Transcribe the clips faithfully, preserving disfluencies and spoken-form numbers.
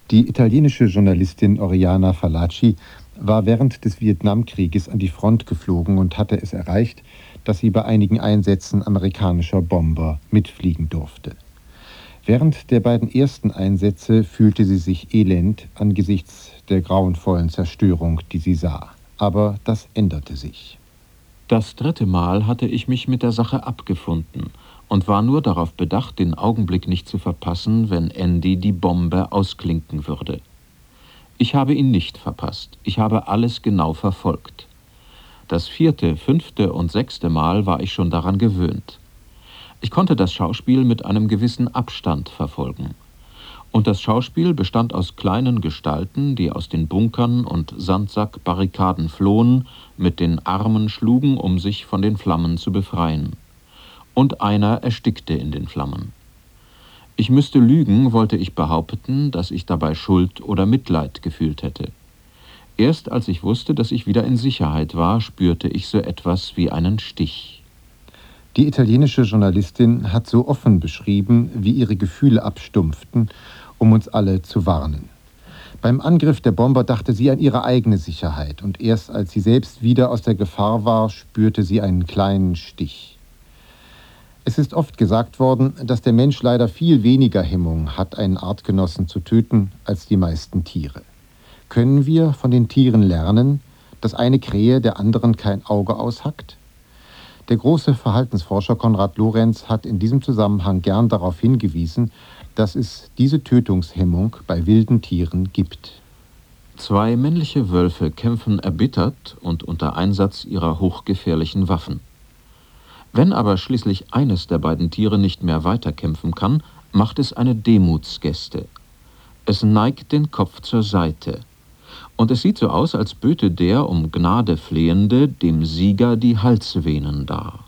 Die italienische Journalistin Oriana Fallaci war während des Vietnamkrieges an die Front geflogen und hatte es erreicht, dass sie bei einigen Einsätzen amerikanischer Bomber mitfliegen durfte. Während der beiden ersten Einsätze fühlte sie sich elend angesichts der grauenvollen Zerstörung, die sie sah. Aber das änderte sich. Das dritte Mal hatte ich mich mit der Sache abgefunden und war nur darauf bedacht, den Augenblick nicht zu verpassen, wenn Andy die Bombe ausklinken würde. Ich habe ihn nicht verpasst. Ich habe alles genau verfolgt. Das vierte, fünfte und sechste Mal war ich schon daran gewöhnt. Ich konnte das Schauspiel mit einem gewissen Abstand verfolgen. Und das Schauspiel bestand aus kleinen Gestalten, die aus den Bunkern und Sandsackbarrikaden flohen, mit den Armen schlugen, um sich von den Flammen zu befreien. Und einer erstickte in den Flammen. Ich müsste lügen, wollte ich behaupten, dass ich dabei Schuld oder Mitleid gefühlt hätte. Erst als ich wusste, dass ich wieder in Sicherheit war, spürte ich so etwas wie einen Stich. Die italienische Journalistin hat so offen beschrieben, wie ihre Gefühle abstumpften, um uns alle zu warnen. Beim Angriff der Bomber dachte sie an ihre eigene Sicherheit und erst als sie selbst wieder aus der Gefahr war, spürte sie einen kleinen Stich. Es ist oft gesagt worden, dass der Mensch leider viel weniger Hemmung hat, einen Artgenossen zu töten, als die meisten Tiere. Können wir von den Tieren lernen, dass eine Krähe der anderen kein Auge aushackt? Der große Verhaltensforscher Konrad Lorenz hat in diesem Zusammenhang gern darauf hingewiesen, dass es diese Tötungshemmung bei wilden Tieren gibt. Zwei männliche Wölfe kämpfen erbittert und unter Einsatz ihrer hochgefährlichen Waffen. Wenn aber schließlich eines der beiden Tiere nicht mehr weiterkämpfen kann, macht es eine Demutsgeste. Es neigt den Kopf zur Seite. Und es sieht so aus, als böte der um Gnade Flehende dem Sieger die Halsvenen dar.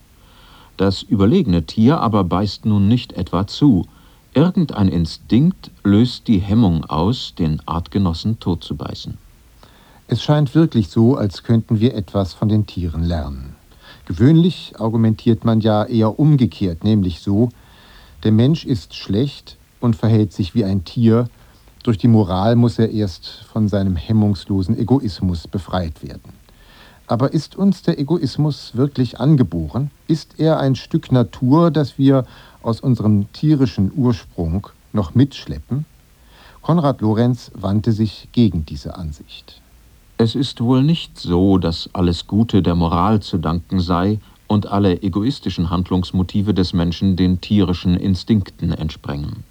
Das überlegene Tier aber beißt nun nicht etwa zu. Irgendein Instinkt löst die Hemmung aus, den Artgenossen totzubeißen. Es scheint wirklich so, als könnten wir etwas von den Tieren lernen. Gewöhnlich argumentiert man ja eher umgekehrt, nämlich so: Der Mensch ist schlecht und verhält sich wie ein Tier. Durch die Moral muss er erst von seinem hemmungslosen Egoismus befreit werden. Aber ist uns der Egoismus wirklich angeboren? Ist er ein Stück Natur, das wir aus unserem tierischen Ursprung noch mitschleppen? Konrad Lorenz wandte sich gegen diese Ansicht. Es ist wohl nicht so, dass alles Gute der Moral zu danken sei und alle egoistischen Handlungsmotive des Menschen den tierischen Instinkten entsprengen.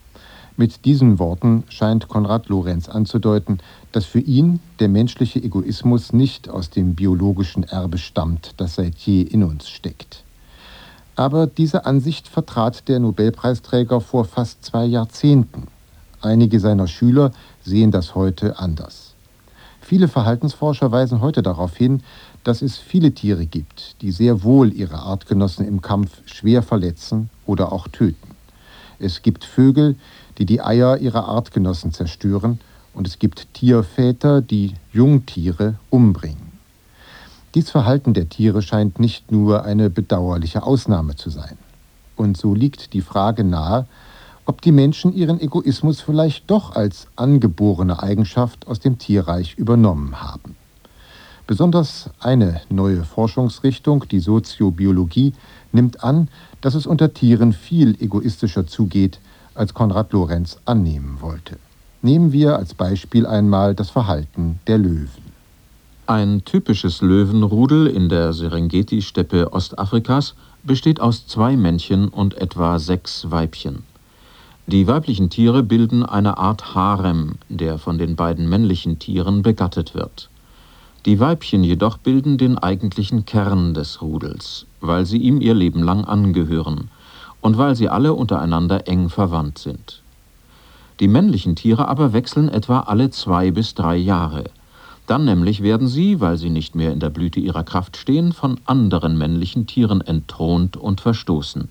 Mit diesen Worten scheint Konrad Lorenz anzudeuten, dass für ihn der menschliche Egoismus nicht aus dem biologischen Erbe stammt, das seit je in uns steckt. Aber diese Ansicht vertrat der Nobelpreisträger vor fast zwei Jahrzehnten. Einige seiner Schüler sehen das heute anders. Viele Verhaltensforscher weisen heute darauf hin, dass es viele Tiere gibt, die sehr wohl ihre Artgenossen im Kampf schwer verletzen oder auch töten. Es gibt Vögel, die die Eier ihrer Artgenossen zerstören, und es gibt Tierväter, die Jungtiere umbringen. Dies Verhalten der Tiere scheint nicht nur eine bedauerliche Ausnahme zu sein. Und so liegt die Frage nahe, ob die Menschen ihren Egoismus vielleicht doch als angeborene Eigenschaft aus dem Tierreich übernommen haben. Besonders eine neue Forschungsrichtung, die Soziobiologie, nimmt an, dass es unter Tieren viel egoistischer zugeht, als Konrad Lorenz annehmen wollte. Nehmen wir als Beispiel einmal das Verhalten der Löwen. Ein typisches Löwenrudel in der Serengeti-Steppe Ostafrikas besteht aus zwei Männchen und etwa sechs Weibchen. Die weiblichen Tiere bilden eine Art Harem, der von den beiden männlichen Tieren begattet wird. Die Weibchen jedoch bilden den eigentlichen Kern des Rudels, weil sie ihm ihr Leben lang angehören und weil sie alle untereinander eng verwandt sind. Die männlichen Tiere aber wechseln etwa alle zwei bis drei Jahre. Dann nämlich werden sie, weil sie nicht mehr in der Blüte ihrer Kraft stehen, von anderen männlichen Tieren entthront und verstoßen.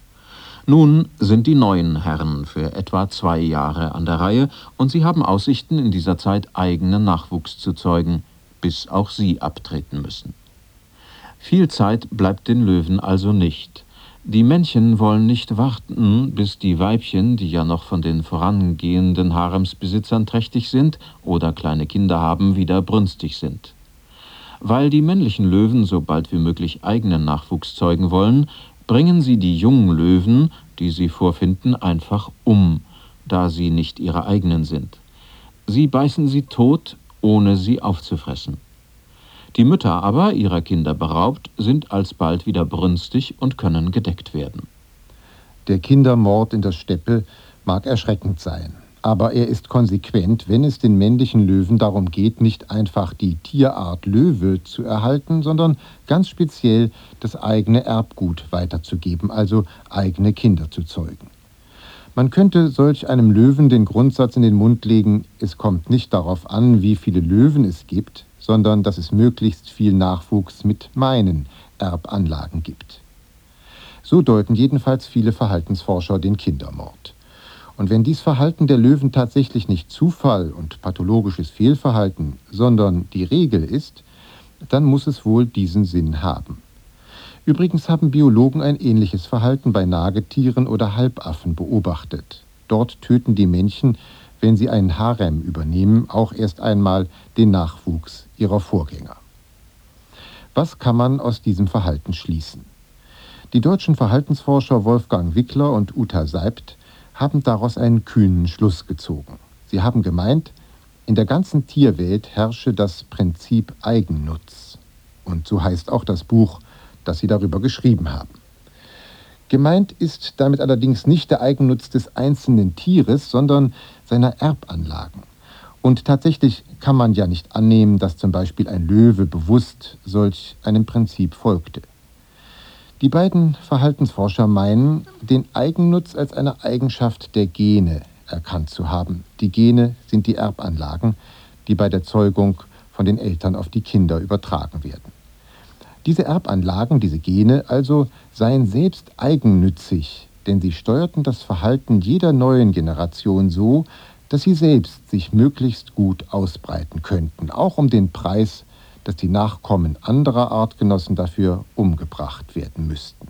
Nun sind die neuen Herren für etwa zwei Jahre an der Reihe und sie haben Aussichten, in dieser Zeit eigenen Nachwuchs zu zeugen, bis auch sie abtreten müssen. Viel Zeit bleibt den Löwen also nicht. Die Männchen wollen nicht warten, bis die Weibchen, die ja noch von den vorangehenden Haremsbesitzern trächtig sind oder kleine Kinder haben, wieder brünstig sind. Weil die männlichen Löwen so bald wie möglich eigenen Nachwuchs zeugen wollen, bringen sie die jungen Löwen, die sie vorfinden, einfach um, da sie nicht ihre eigenen sind. Sie beißen sie tot, ohne sie aufzufressen. Die Mütter aber, ihrer Kinder beraubt, sind alsbald wieder brünstig und können gedeckt werden. Der Kindermord in der Steppe mag erschreckend sein, aber er ist konsequent, wenn es den männlichen Löwen darum geht, nicht einfach die Tierart Löwe zu erhalten, sondern ganz speziell das eigene Erbgut weiterzugeben, also eigene Kinder zu zeugen. Man könnte solch einem Löwen den Grundsatz in den Mund legen, es kommt nicht darauf an, wie viele Löwen es gibt, sondern dass es möglichst viel Nachwuchs mit meinen Erbanlagen gibt. So deuten jedenfalls viele Verhaltensforscher den Kindermord. Und wenn dies Verhalten der Löwen tatsächlich nicht Zufall und pathologisches Fehlverhalten, sondern die Regel ist, dann muss es wohl diesen Sinn haben. Übrigens haben Biologen ein ähnliches Verhalten bei Nagetieren oder Halbaffen beobachtet. Dort töten die Männchen, wenn sie einen Harem übernehmen, auch erst einmal den Nachwuchs ihrer Vorgänger. Was kann man aus diesem Verhalten schließen? Die deutschen Verhaltensforscher Wolfgang Wickler und Uta Seibt haben daraus einen kühnen Schluss gezogen. Sie haben gemeint, in der ganzen Tierwelt herrsche das Prinzip Eigennutz. Und so heißt auch das Buch, das sie darüber geschrieben haben. Gemeint ist damit allerdings nicht der Eigennutz des einzelnen Tieres, sondern seiner Erbanlagen. Und tatsächlich kann man ja nicht annehmen, dass zum Beispiel ein Löwe bewusst solch einem Prinzip folgte. Die beiden Verhaltensforscher meinen, den Eigennutz als eine Eigenschaft der Gene erkannt zu haben. Die Gene sind die Erbanlagen, die bei der Zeugung von den Eltern auf die Kinder übertragen werden. Diese Erbanlagen, diese Gene also, seien selbst eigennützig, denn sie steuerten das Verhalten jeder neuen Generation so, dass sie selbst sich möglichst gut ausbreiten könnten, auch um den Preis, dass die Nachkommen anderer Artgenossen dafür umgebracht werden müssten.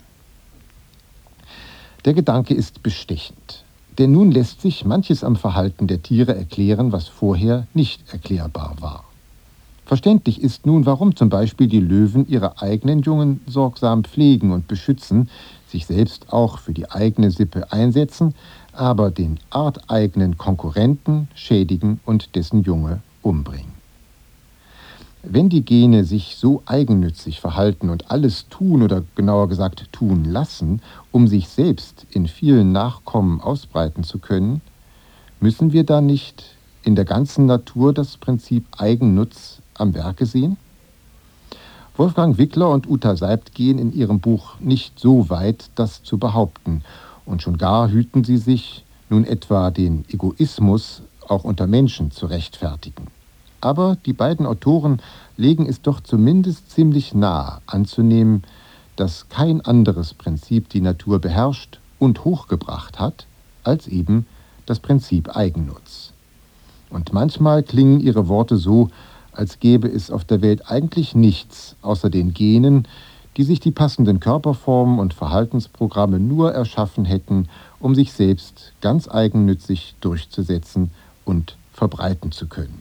Der Gedanke ist bestechend, denn nun lässt sich manches am Verhalten der Tiere erklären, was vorher nicht erklärbar war. Verständlich ist nun, warum zum Beispiel die Löwen ihre eigenen Jungen sorgsam pflegen und beschützen, sich selbst auch für die eigene Sippe einsetzen, aber den arteigenen Konkurrenten schädigen und dessen Junge umbringen. Wenn die Gene sich so eigennützig verhalten und alles tun oder genauer gesagt tun lassen, um sich selbst in vielen Nachkommen ausbreiten zu können, müssen wir da nicht in der ganzen Natur das Prinzip Eigennutz am Werke sehen? Wolfgang Wickler und Uta Seibt gehen in ihrem Buch nicht so weit, das zu behaupten, und schon gar hüten sie sich, nun etwa den Egoismus auch unter Menschen zu rechtfertigen. Aber die beiden Autoren legen es doch zumindest ziemlich nahe anzunehmen, dass kein anderes Prinzip die Natur beherrscht und hochgebracht hat, als eben das Prinzip Eigennutz. Und manchmal klingen ihre Worte so, als gäbe es auf der Welt eigentlich nichts außer den Genen, die sich die passenden Körperformen und Verhaltensprogramme nur erschaffen hätten, um sich selbst ganz eigennützig durchzusetzen und verbreiten zu können.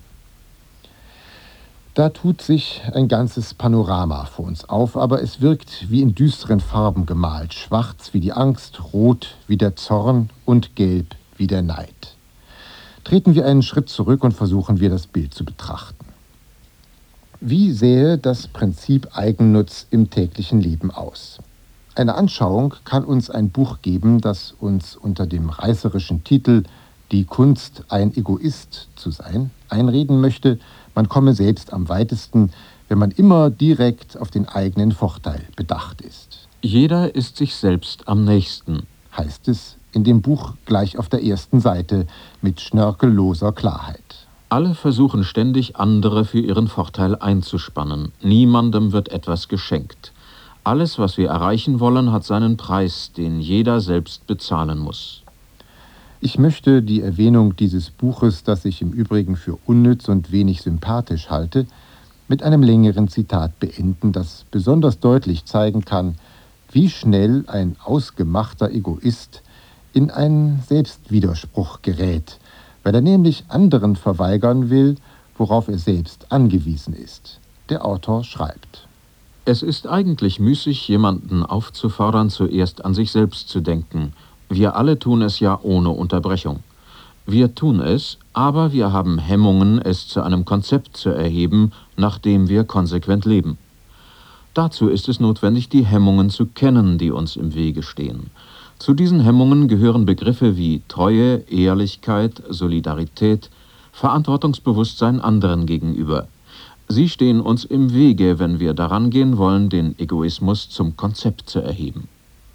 Da tut sich ein ganzes Panorama vor uns auf, aber es wirkt wie in düsteren Farben gemalt, schwarz wie die Angst, rot wie der Zorn und gelb wie der Neid. Treten wir einen Schritt zurück und versuchen wir, das Bild zu betrachten. Wie sähe das Prinzip Eigennutz im täglichen Leben aus? Eine Anschauung kann uns ein Buch geben, das uns unter dem reißerischen Titel »Die Kunst, ein Egoist zu sein« einreden möchte, man komme selbst am weitesten, wenn man immer direkt auf den eigenen Vorteil bedacht ist. Jeder ist sich selbst am nächsten, heißt es in dem Buch gleich auf der ersten Seite mit schnörkelloser Klarheit. Alle versuchen ständig, andere für ihren Vorteil einzuspannen. Niemandem wird etwas geschenkt. Alles, was wir erreichen wollen, hat seinen Preis, den jeder selbst bezahlen muss. Ich möchte die Erwähnung dieses Buches, das ich im Übrigen für unnütz und wenig sympathisch halte, mit einem längeren Zitat beenden, das besonders deutlich zeigen kann, wie schnell ein ausgemachter Egoist in einen Selbstwiderspruch gerät, weil er nämlich anderen verweigern will, worauf er selbst angewiesen ist. Der Autor schreibt: Es ist eigentlich müßig, jemanden aufzufordern, zuerst an sich selbst zu denken. Wir alle tun es ja ohne Unterbrechung. Wir tun es, aber wir haben Hemmungen, es zu einem Konzept zu erheben, nach dem wir konsequent leben. Dazu ist es notwendig, die Hemmungen zu kennen, die uns im Wege stehen. Zu diesen Hemmungen gehören Begriffe wie Treue, Ehrlichkeit, Solidarität, Verantwortungsbewusstsein anderen gegenüber. Sie stehen uns im Wege, wenn wir daran gehen wollen, den Egoismus zum Konzept zu erheben.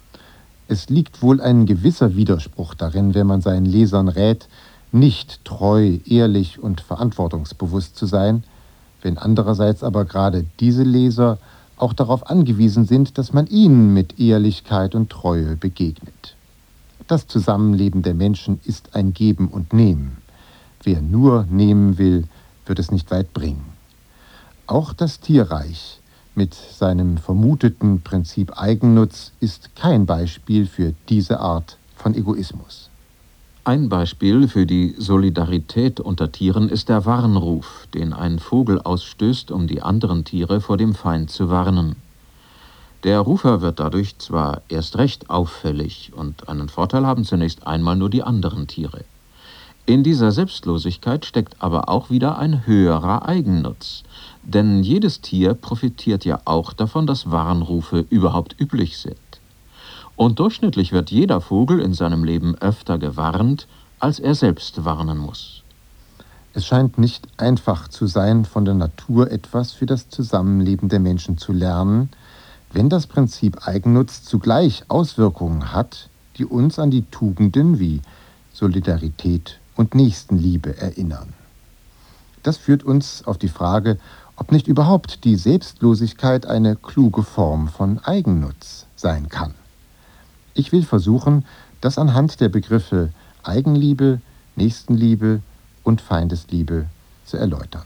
Es liegt wohl ein gewisser Widerspruch darin, wenn man seinen Lesern rät, nicht treu, ehrlich und verantwortungsbewusst zu sein, wenn andererseits aber gerade diese Leser auch darauf angewiesen sind, dass man ihnen mit Ehrlichkeit und Treue begegnet. Das Zusammenleben der Menschen ist ein Geben und Nehmen. Wer nur nehmen will, wird es nicht weit bringen. Auch das Tierreich mit seinem vermuteten Prinzip Eigennutz ist kein Beispiel für diese Art von Egoismus. Ein Beispiel für die Solidarität unter Tieren ist der Warnruf, den ein Vogel ausstößt, um die anderen Tiere vor dem Feind zu warnen. Der Rufer wird dadurch zwar erst recht auffällig und einen Vorteil haben zunächst einmal nur die anderen Tiere. In dieser Selbstlosigkeit steckt aber auch wieder ein höherer Eigennutz. Denn jedes Tier profitiert ja auch davon, dass Warnrufe überhaupt üblich sind. Und durchschnittlich wird jeder Vogel in seinem Leben öfter gewarnt, als er selbst warnen muss. Es scheint nicht einfach zu sein, von der Natur etwas für das Zusammenleben der Menschen zu lernen, wenn das Prinzip Eigennutz zugleich Auswirkungen hat, die uns an die Tugenden wie Solidarität und Nächstenliebe erinnern. Das führt uns auf die Frage, ob nicht überhaupt die Selbstlosigkeit eine kluge Form von Eigennutz sein kann. Ich will versuchen, das anhand der Begriffe Eigenliebe, Nächstenliebe und Feindesliebe zu erläutern.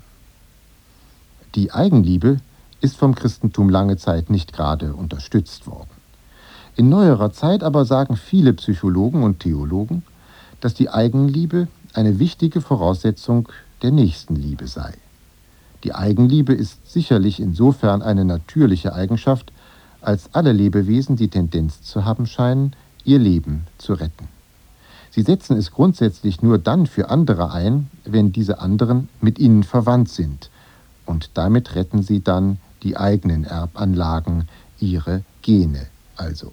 Die Eigenliebe ist vom Christentum lange Zeit nicht gerade unterstützt worden. In neuerer Zeit aber sagen viele Psychologen und Theologen, dass die Eigenliebe eine wichtige Voraussetzung der Nächstenliebe sei. Die Eigenliebe ist sicherlich insofern eine natürliche Eigenschaft, als alle Lebewesen die Tendenz zu haben scheinen, ihr Leben zu retten. Sie setzen es grundsätzlich nur dann für andere ein, wenn diese anderen mit ihnen verwandt sind, und damit retten sie dann die eigenen Erbanlagen, ihre Gene also.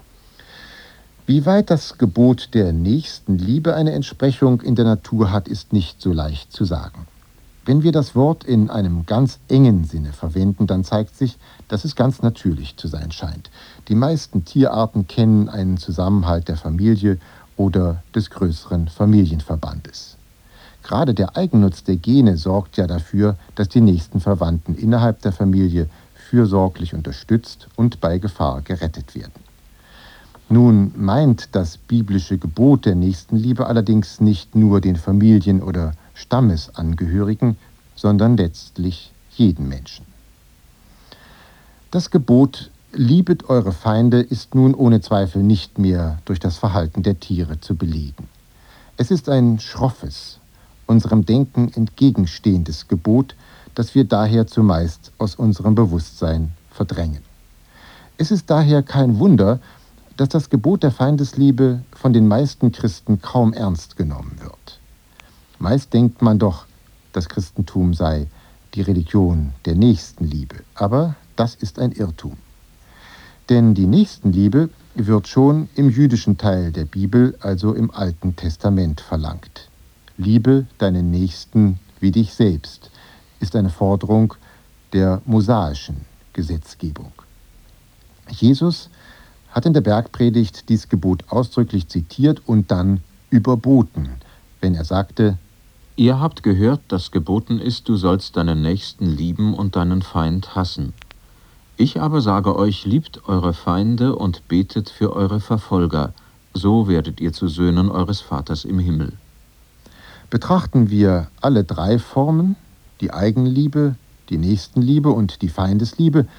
Wie weit das Gebot der Nächstenliebe eine Entsprechung in der Natur hat, ist nicht so leicht zu sagen. Wenn wir das Wort in einem ganz engen Sinne verwenden, dann zeigt sich, dass es ganz natürlich zu sein scheint. Die meisten Tierarten kennen einen Zusammenhalt der Familie oder des größeren Familienverbandes. Gerade der Eigennutz der Gene sorgt ja dafür, dass die nächsten Verwandten innerhalb der Familie fürsorglich unterstützt und bei Gefahr gerettet werden. Nun meint das biblische Gebot der Nächstenliebe allerdings nicht nur den Familien- oder Stammesangehörigen, sondern letztlich jeden Menschen. Das Gebot „Liebet eure Feinde“ ist nun ohne Zweifel nicht mehr durch das Verhalten der Tiere zu belegen. Es ist ein schroffes, unserem Denken entgegenstehendes Gebot, das wir daher zumeist aus unserem Bewusstsein verdrängen. Es ist daher kein Wunder, dass das Gebot der Feindesliebe von den meisten Christen kaum ernst genommen wird. Meist denkt man doch, das Christentum sei die Religion der Nächstenliebe, aber das ist ein Irrtum. Denn die Nächstenliebe wird schon im jüdischen Teil der Bibel, also im Alten Testament, verlangt. Liebe deinen Nächsten wie dich selbst ist eine Forderung der mosaischen Gesetzgebung. Jesus hat in der Bergpredigt dies Gebot ausdrücklich zitiert und dann überboten, wenn er sagte: Ihr habt gehört, dass geboten ist, du sollst deinen Nächsten lieben und deinen Feind hassen. Ich aber sage euch, liebt eure Feinde und betet für eure Verfolger, so werdet ihr zu Söhnen eures Vaters im Himmel. Betrachten wir alle drei Formen, die Eigenliebe, die Nächstenliebe und die Feindesliebe,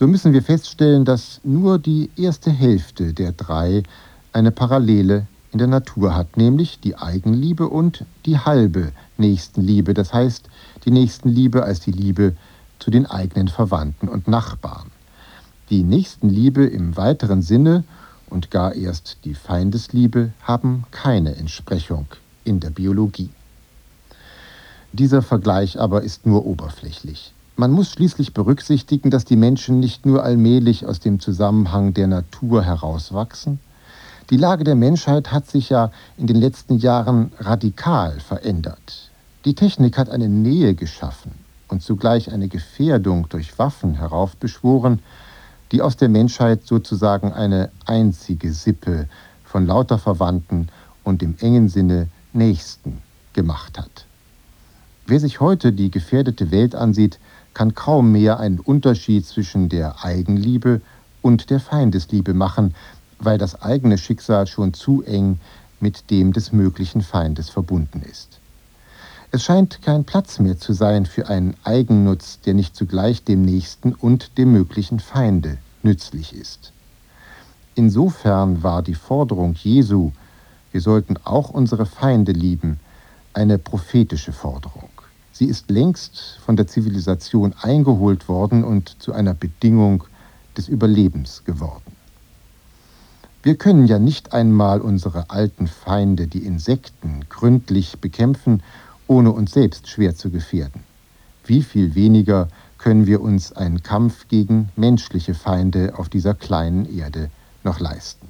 So müssen wir feststellen, dass nur die erste Hälfte der drei eine Parallele in der Natur hat, nämlich die Eigenliebe und die halbe Nächstenliebe, das heißt die Nächstenliebe als die Liebe zu den eigenen Verwandten und Nachbarn. Die Nächstenliebe im weiteren Sinne und gar erst die Feindesliebe haben keine Entsprechung in der Biologie. Dieser Vergleich aber ist nur oberflächlich. Man muss schließlich berücksichtigen, dass die Menschen nicht nur allmählich aus dem Zusammenhang der Natur herauswachsen. Die Lage der Menschheit hat sich ja in den letzten Jahren radikal verändert. Die Technik hat eine Nähe geschaffen und zugleich eine Gefährdung durch Waffen heraufbeschworen, die aus der Menschheit sozusagen eine einzige Sippe von lauter Verwandten und im engen Sinne Nächsten gemacht hat. Wer sich heute die gefährdete Welt ansieht, kann kaum mehr einen Unterschied zwischen der Eigenliebe und der Feindesliebe machen, weil das eigene Schicksal schon zu eng mit dem des möglichen Feindes verbunden ist. Es scheint kein Platz mehr zu sein für einen Eigennutz, der nicht zugleich dem Nächsten und dem möglichen Feinde nützlich ist. Insofern war die Forderung Jesu, wir sollten auch unsere Feinde lieben, eine prophetische Forderung. Sie ist längst von der Zivilisation eingeholt worden und zu einer Bedingung des Überlebens geworden. Wir können ja nicht einmal unsere alten Feinde, die Insekten, gründlich bekämpfen, ohne uns selbst schwer zu gefährden. Wie viel weniger können wir uns einen Kampf gegen menschliche Feinde auf dieser kleinen Erde noch leisten.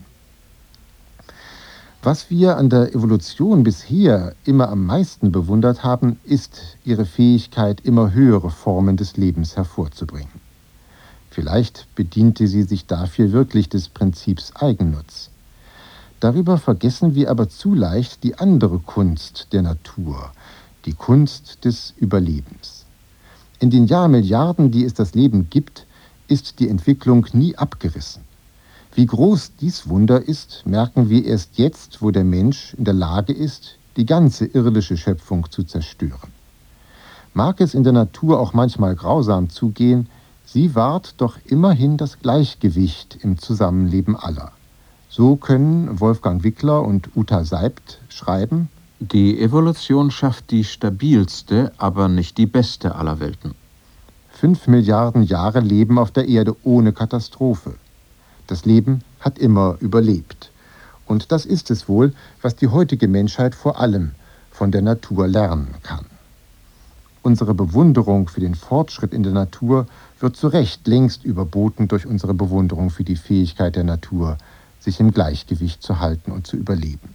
Was wir an der Evolution bisher immer am meisten bewundert haben, ist ihre Fähigkeit, immer höhere Formen des Lebens hervorzubringen. Vielleicht bediente sie sich dafür wirklich des Prinzips Eigennutz. Darüber vergessen wir aber zu leicht die andere Kunst der Natur, die Kunst des Überlebens. In den Jahrmilliarden, die es das Leben gibt, ist die Entwicklung nie abgerissen. Wie groß dies Wunder ist, merken wir erst jetzt, wo der Mensch in der Lage ist, die ganze irdische Schöpfung zu zerstören. Mag es in der Natur auch manchmal grausam zugehen, sie wahrt doch immerhin das Gleichgewicht im Zusammenleben aller. So können Wolfgang Wickler und Uta Seibt schreiben: Die Evolution schafft die stabilste, aber nicht die beste aller Welten. Fünf Milliarden Jahre leben auf der Erde ohne Katastrophe. Das Leben hat immer überlebt. Und das ist es wohl, was die heutige Menschheit vor allem von der Natur lernen kann. Unsere Bewunderung für den Fortschritt in der Natur wird zu Recht längst überboten durch unsere Bewunderung für die Fähigkeit der Natur, sich im Gleichgewicht zu halten und zu überleben.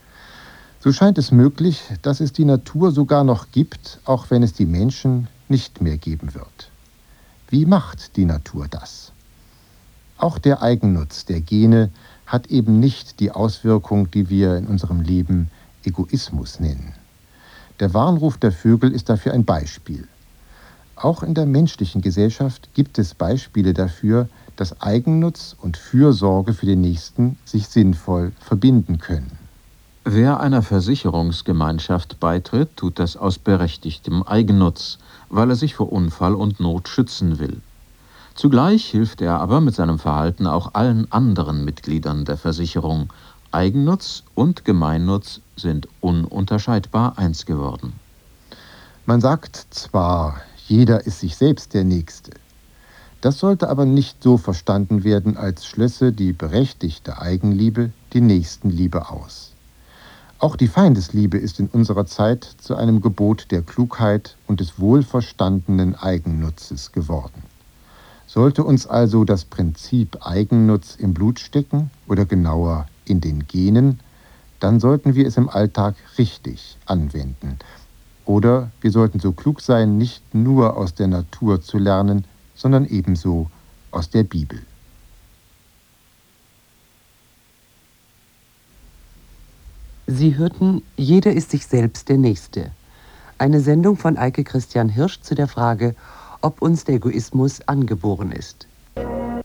So scheint es möglich, dass es die Natur sogar noch gibt, auch wenn es die Menschen nicht mehr geben wird. Wie macht die Natur das? Auch der Eigennutz der Gene hat eben nicht die Auswirkung, die wir in unserem Leben Egoismus nennen. Der Warnruf der Vögel ist dafür ein Beispiel. Auch in der menschlichen Gesellschaft gibt es Beispiele dafür, dass Eigennutz und Fürsorge für den Nächsten sich sinnvoll verbinden können. Wer einer Versicherungsgemeinschaft beitritt, tut das aus berechtigtem Eigennutz, weil er sich vor Unfall und Not schützen will. Zugleich hilft er aber mit seinem Verhalten auch allen anderen Mitgliedern der Versicherung. Eigennutz und Gemeinnutz sind ununterscheidbar eins geworden. Man sagt zwar, jeder ist sich selbst der Nächste. Das sollte aber nicht so verstanden werden, als schlösse die berechtigte Eigenliebe die Nächstenliebe aus. Auch die Feindesliebe ist in unserer Zeit zu einem Gebot der Klugheit und des wohlverstandenen Eigennutzes geworden. Sollte uns also das Prinzip Eigennutz im Blut stecken oder genauer in den Genen, dann sollten wir es im Alltag richtig anwenden. Oder wir sollten so klug sein, nicht nur aus der Natur zu lernen, sondern ebenso aus der Bibel. Sie hörten Jeder ist sich selbst der Nächste. Eine Sendung von Eike Christian Hirsch zu der Frage, ob uns der Egoismus angeboren ist.